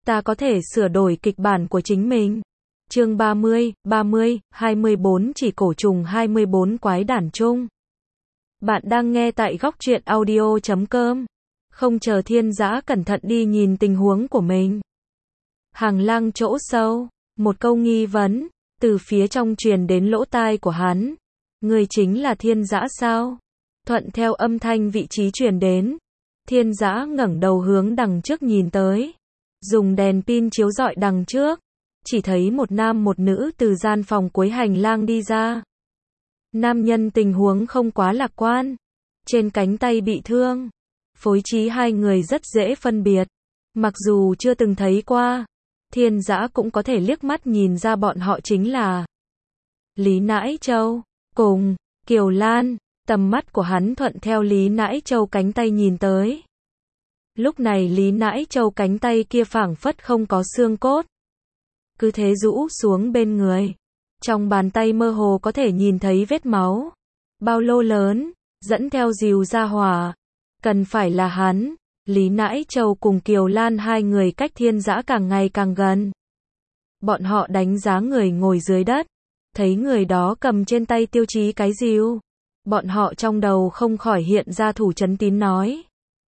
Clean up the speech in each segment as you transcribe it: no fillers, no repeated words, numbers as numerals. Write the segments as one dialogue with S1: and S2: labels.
S1: ta có thể sửa đổi kịch bản của chính mình. Chương 30, 24 chỉ cổ trùng 24 quái đản chung. Bạn đang nghe tại góc truyện audio.com. Không chờ Thiên Dã cẩn thận đi nhìn tình huống của mình. Hàng lang chỗ sâu, một câu nghi vấn, từ phía trong truyền đến lỗ tai của hắn. Người chính là Thiên Dã sao? Thuận theo âm thanh vị trí truyền đến. Thiên Dã ngẩng đầu hướng đằng trước nhìn tới. Dùng đèn pin chiếu rọi đằng trước. Chỉ thấy một nam một nữ từ gian phòng cuối hành lang đi ra. Nam nhân tình huống không quá lạc quan. Trên cánh tay bị thương. Phối trí hai người rất dễ phân biệt. Mặc dù chưa từng thấy qua, Thiên Dã cũng có thể liếc mắt nhìn ra bọn họ chính là Lý Nãi Châu cùng Kiều Lan. Tầm mắt của hắn thuận theo Lý Nãi Châu cánh tay nhìn tới. Lúc này Lý Nãi Châu cánh tay kia phảng phất không có xương cốt. Cứ thế rũ xuống bên người. Trong bàn tay mơ hồ có thể nhìn thấy vết máu. Bao lô lớn, dẫn theo rìu ra hỏa. Cần phải là hắn. Lý Nãi Châu cùng Kiều Lan hai người cách Thiên Dã càng ngày càng gần. Bọn họ đánh giá người ngồi dưới đất. Thấy người đó cầm trên tay tiêu chí cái rìu. Bọn họ trong đầu không khỏi hiện ra Thủ Chấn Tín nói.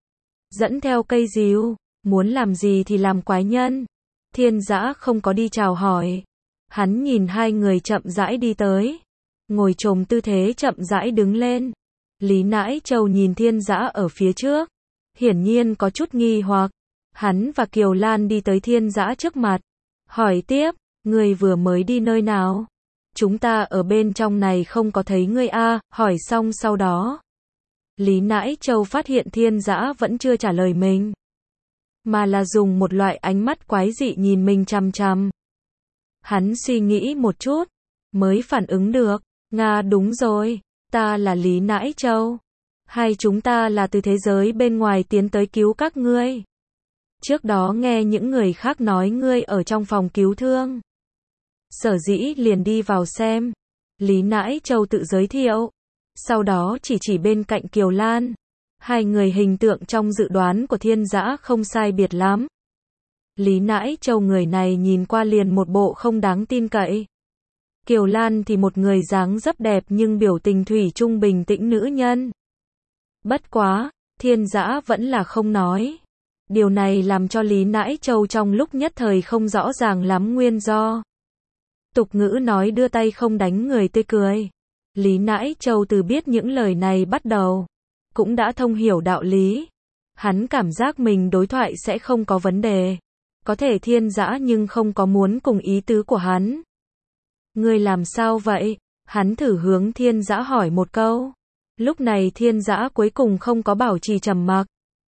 S1: Dẫn theo cây rìu, muốn làm gì thì làm quái nhân. Thiên Dã không có đi chào hỏi. Hắn nhìn hai người chậm rãi đi tới. Ngồi chồm tư thế chậm rãi đứng lên. Lý Nãi Châu nhìn Thiên Dã ở phía trước. Hiển nhiên có chút nghi hoặc. Hắn và Kiều Lan đi tới Thiên Dã trước mặt. Hỏi tiếp, người vừa mới đi nơi nào? Chúng ta ở bên trong này không có thấy ngươi a. Hỏi xong sau đó. Lý Nãi Châu phát hiện Thiên Dã vẫn chưa trả lời mình. Mà là dùng một loại ánh mắt quái dị nhìn mình chằm chằm. Hắn suy nghĩ một chút. Mới phản ứng được. Nga đúng rồi. Ta là Lý Nãi Châu. Hai chúng ta là từ thế giới bên ngoài tiến tới cứu các ngươi. Trước đó nghe những người khác nói ngươi ở trong phòng cứu thương. Sở dĩ liền đi vào xem. Lý Nãi Châu tự giới thiệu. Sau đó chỉ bên cạnh Kiều Lan. Hai người hình tượng trong dự đoán của Thiên Dã không sai biệt lắm. Lý Nãi Châu người này nhìn qua liền một bộ không đáng tin cậy. Kiều Lan thì một người dáng dấp đẹp nhưng biểu tình thủy chung bình tĩnh nữ nhân. Bất quá, Thiên Dã vẫn là không nói. Điều này làm cho Lý Nãi Châu trong lúc nhất thời không rõ ràng lắm nguyên do. Tục ngữ nói đưa tay không đánh người tươi cười. Lý Nãi Châu từ biết những lời này bắt đầu, cũng đã thông hiểu đạo lý. Hắn cảm giác mình đối thoại sẽ không có vấn đề. Có thể Thiên Dã nhưng không có muốn cùng ý tứ của hắn. Ngươi làm sao vậy? Hắn thử hướng Thiên Dã hỏi một câu. Lúc này Thiên Dã cuối cùng không có bảo trì trầm mặc.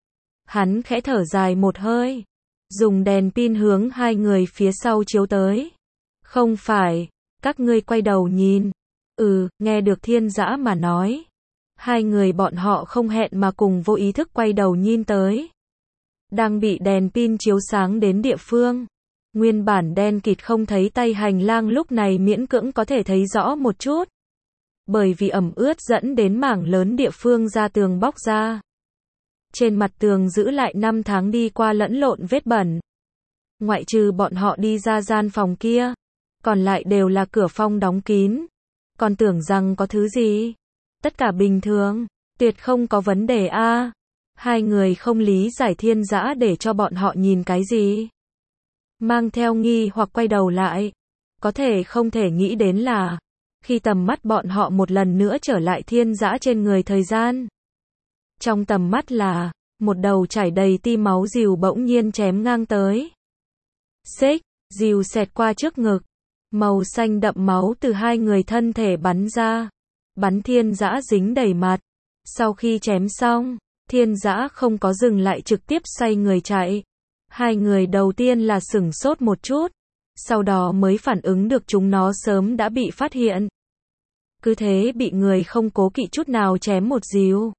S1: Hắn khẽ thở dài một hơi. Dùng đèn pin hướng hai người phía sau chiếu tới. Không phải, các ngươi quay đầu nhìn. Nghe được Thiên Dã mà nói. Hai người bọn họ không hẹn mà cùng vô ý thức quay đầu nhìn tới. Đang bị đèn pin chiếu sáng đến địa phương. Nguyên bản đen kịt không thấy tay hành lang lúc này miễn cưỡng có thể thấy rõ một chút. Bởi vì ẩm ướt dẫn đến mảng lớn địa phương ra tường bóc ra. Trên mặt tường giữ lại 5 tháng đi qua lẫn lộn vết bẩn. Ngoại trừ bọn họ đi ra gian phòng kia. Còn lại đều là cửa phòng đóng kín. Còn tưởng rằng có thứ gì. Tất cả bình thường. Tuyệt không có vấn đề a. Hai người không lý giải Thiên Dã để cho bọn họ nhìn cái gì. Mang theo nghi hoặc quay đầu lại. Có thể không thể nghĩ đến là. Khi tầm mắt bọn họ một lần nữa trở lại Thiên Dã trên người thời gian. Trong tầm mắt là. Một đầu chảy đầy ti máu rìu bỗng nhiên chém ngang tới. Xích, rìu xẹt qua trước ngực. Màu xanh đậm máu từ hai người thân thể bắn ra. Bắn Thiên Dã dính đầy mặt. Sau khi chém xong, Thiên Dã không có dừng lại trực tiếp xoay người chạy. Hai người đầu tiên là sửng sốt một chút. Sau đó mới phản ứng được chúng nó sớm đã bị phát hiện. Cứ thế bị người không cố kỵ chút nào chém một rìu.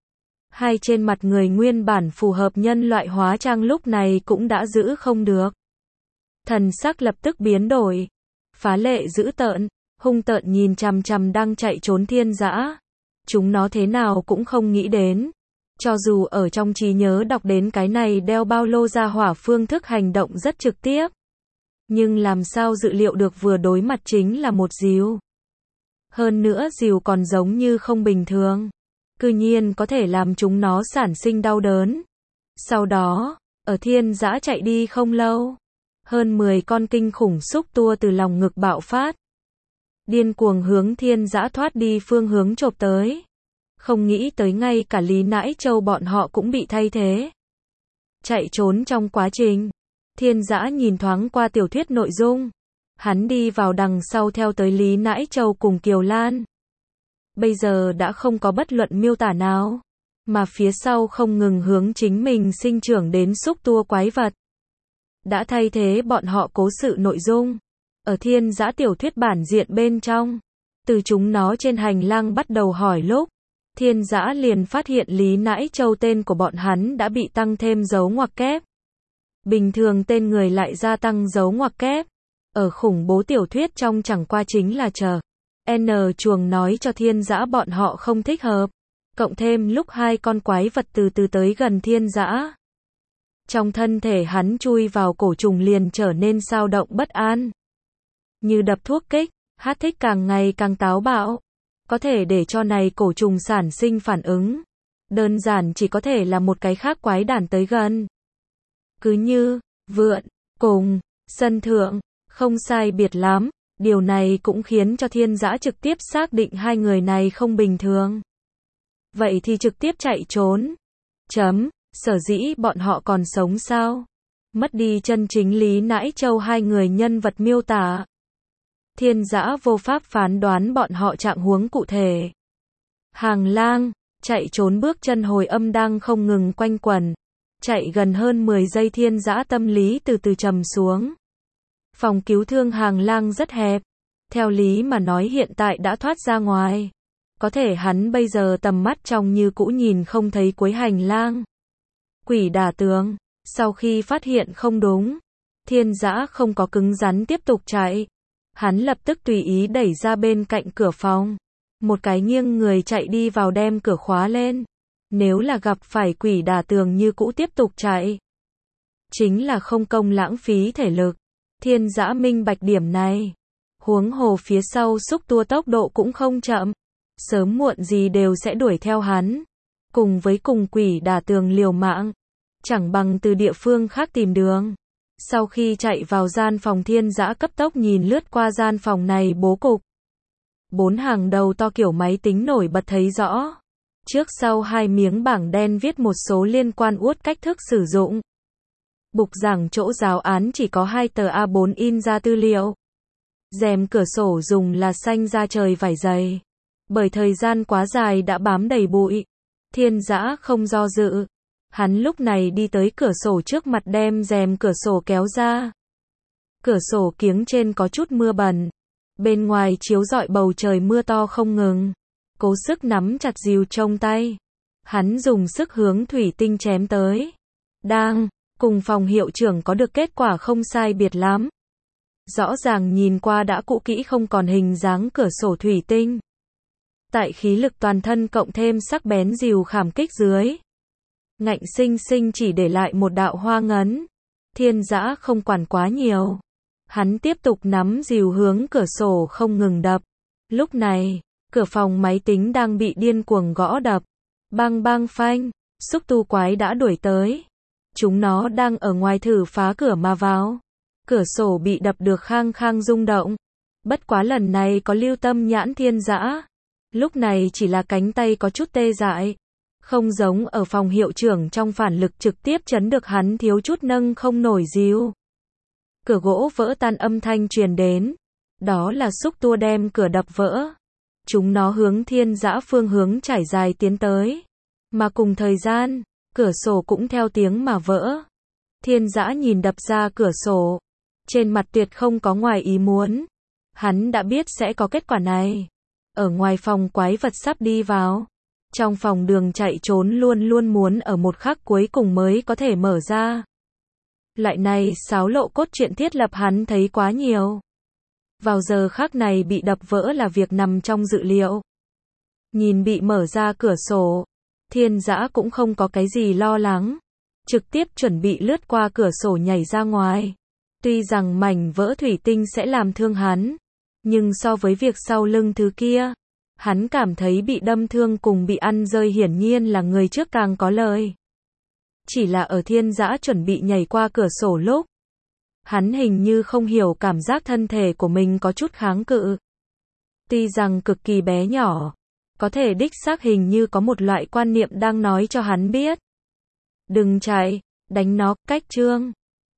S1: Hai trên mặt người nguyên bản phù hợp nhân loại hóa trang lúc này cũng đã giữ không được. Thần sắc lập tức biến đổi. Phá lệ dữ tợn, hung tợn nhìn chằm chằm đang chạy trốn Thiên Dã. Chúng nó thế nào cũng không nghĩ đến. Cho dù ở trong trí nhớ đọc đến cái này đeo bao lô ra hỏa phương thức hành động rất trực tiếp. Nhưng làm sao dự liệu được vừa đối mặt chính là một rìu. Hơn nữa rìu còn giống như không bình thường. Cư nhiên có thể làm chúng nó sản sinh đau đớn. Sau đó, ở thiên dã chạy đi không lâu. Hơn 10 con kinh khủng xúc tua từ lòng ngực bạo phát. Điên cuồng hướng thiên dã thoát đi phương hướng chộp tới. Không nghĩ tới ngay cả Lý Nãi Châu bọn họ cũng bị thay thế. Chạy trốn trong quá trình. Thiên dã nhìn thoáng qua tiểu thuyết nội dung. Hắn đi vào đằng sau theo tới Lý Nãi Châu cùng Kiều Lan. Bây giờ đã không có bất luận miêu tả nào. Mà phía sau không ngừng hướng chính mình sinh trưởng đến xúc tua quái vật. Đã thay thế bọn họ cố sự nội dung. Ở thiên dã tiểu thuyết bản diện bên trong. Từ chúng nó trên hành lang bắt đầu hỏi lúc. Thiên dã liền phát hiện Lý Nãi Châu tên của bọn hắn đã bị tăng thêm dấu ngoặc kép. Bình thường tên người lại gia tăng dấu ngoặc kép. Ở khủng bố tiểu thuyết trong chẳng qua chính là chờ. N chuồng nói cho thiên dã bọn họ không thích hợp. Cộng thêm lúc hai con quái vật từ từ tới gần thiên dã. Trong thân thể hắn chui vào cổ trùng liền trở nên xao động bất an. Như đập thuốc kích, hát thích càng ngày càng táo bạo. Có thể để cho này cổ trùng sản sinh phản ứng. Đơn giản chỉ có thể là một cái khác quái đản tới gần. Cứ như, vượn, cùng, sân thượng, không sai biệt lắm. Điều này cũng khiến cho thiên dã trực tiếp xác định hai người này không bình thường. Vậy thì trực tiếp chạy trốn. Sở dĩ bọn họ còn sống sao? Mất đi chân chính Lý Nãi Châu hai người nhân vật miêu tả. Thiên dã vô pháp phán đoán bọn họ trạng huống cụ thể. Hàng lang, chạy trốn bước chân hồi âm đang không ngừng quanh quẩn. Chạy gần hơn 10 giây thiên dã tâm lý từ từ trầm xuống. Phòng cứu thương hàng lang rất hẹp. Theo lý mà nói hiện tại đã thoát ra ngoài. Có thể hắn bây giờ tầm mắt trong như cũ nhìn không thấy cuối hành lang. Quỷ đả tường, sau khi phát hiện không đúng. Thiên dã không có cứng rắn tiếp tục chạy. Hắn lập tức tùy ý đẩy ra bên cạnh cửa phòng. Một cái nghiêng người chạy đi vào đem cửa khóa lên. Nếu là gặp phải quỷ đả tường như cũ tiếp tục chạy. Chính là không công lãng phí thể lực. Thiên dã minh bạch điểm này. Huống hồ phía sau xúc tua tốc độ cũng không chậm. Sớm muộn gì đều sẽ đuổi theo hắn. Cùng quỷ đả tường liều mạng. Chẳng bằng từ địa phương khác tìm đường. Sau khi chạy vào gian phòng thiên dã cấp tốc nhìn lướt qua gian phòng này bố cục. 4 hàng đầu to kiểu máy tính nổi bật thấy rõ. Trước sau hai miếng bảng đen viết một số liên quan uất cách thức sử dụng. Bục giảng chỗ giáo án chỉ có 2 tờ A4 in ra tư liệu. Rèm cửa sổ dùng là xanh da trời vải dày. Bởi thời gian quá dài đã bám đầy bụi. Thiên dã không do dự. Hắn lúc này đi tới cửa sổ trước mặt đem rèm cửa sổ kéo ra. Cửa sổ kiếng trên có chút mưa bẩn. Bên ngoài chiếu rọi bầu trời mưa to không ngừng. Cố sức nắm chặt rìu trong tay. Hắn dùng sức hướng thủy tinh chém tới. Đang, cùng phòng hiệu trưởng có được kết quả không sai biệt lắm. Rõ ràng nhìn qua đã cũ kỹ không còn hình dáng cửa sổ thủy tinh. Tại khí lực toàn thân cộng thêm sắc bén rìu khảm kích dưới. Ngạnh sinh sinh chỉ để lại một đạo hoa ngấn. Thiên dã không quản quá nhiều. Hắn tiếp tục nắm rìu hướng cửa sổ không ngừng đập. Lúc này, cửa phòng máy tính đang bị điên cuồng gõ đập. Bang bang phanh, xúc tu quái đã đuổi tới. Chúng nó đang ở ngoài thử phá cửa mà vào. Cửa sổ bị đập được khang khang rung động. Bất quá lần này có lưu tâm nhãn thiên dã. Lúc này chỉ là cánh tay có chút tê dại. Không giống ở phòng hiệu trưởng trong phản lực trực tiếp chấn được hắn thiếu chút nâng không nổi rìu. Cửa gỗ vỡ tan âm thanh truyền đến. Đó là xúc tua đem cửa đập vỡ. Chúng nó hướng thiên dã phương hướng trải dài tiến tới. Mà cùng thời gian, cửa sổ cũng theo tiếng mà vỡ. Thiên dã nhìn đập ra cửa sổ. Trên mặt tuyệt không có ngoài ý muốn. Hắn đã biết sẽ có kết quả này. Ở ngoài phòng quái vật sắp đi vào. Trong phòng đường chạy trốn luôn luôn muốn ở một khắc cuối cùng mới có thể mở ra. Loại này xáo lộ cốt truyện thiết lập hắn thấy quá nhiều. Vào giờ khắc này bị đập vỡ là việc nằm trong dự liệu. Nhìn bị mở ra cửa sổ. Thiên Dã cũng không có cái gì lo lắng, trực tiếp chuẩn bị lướt qua cửa sổ nhảy ra ngoài. Tuy rằng mảnh vỡ thủy tinh sẽ làm thương hắn, nhưng so với việc sau lưng thứ kia, hắn cảm thấy bị đâm thương cùng bị ăn rơi hiển nhiên là người trước càng có lợi. Chỉ là ở Thiên Dã chuẩn bị nhảy qua cửa sổ lúc, hắn hình như không hiểu cảm giác thân thể của mình có chút kháng cự. Tuy rằng cực kỳ bé nhỏ, có thể đích xác hình như có một loại quan niệm đang nói cho hắn biết. Đừng chạy, đánh nó, cách chương.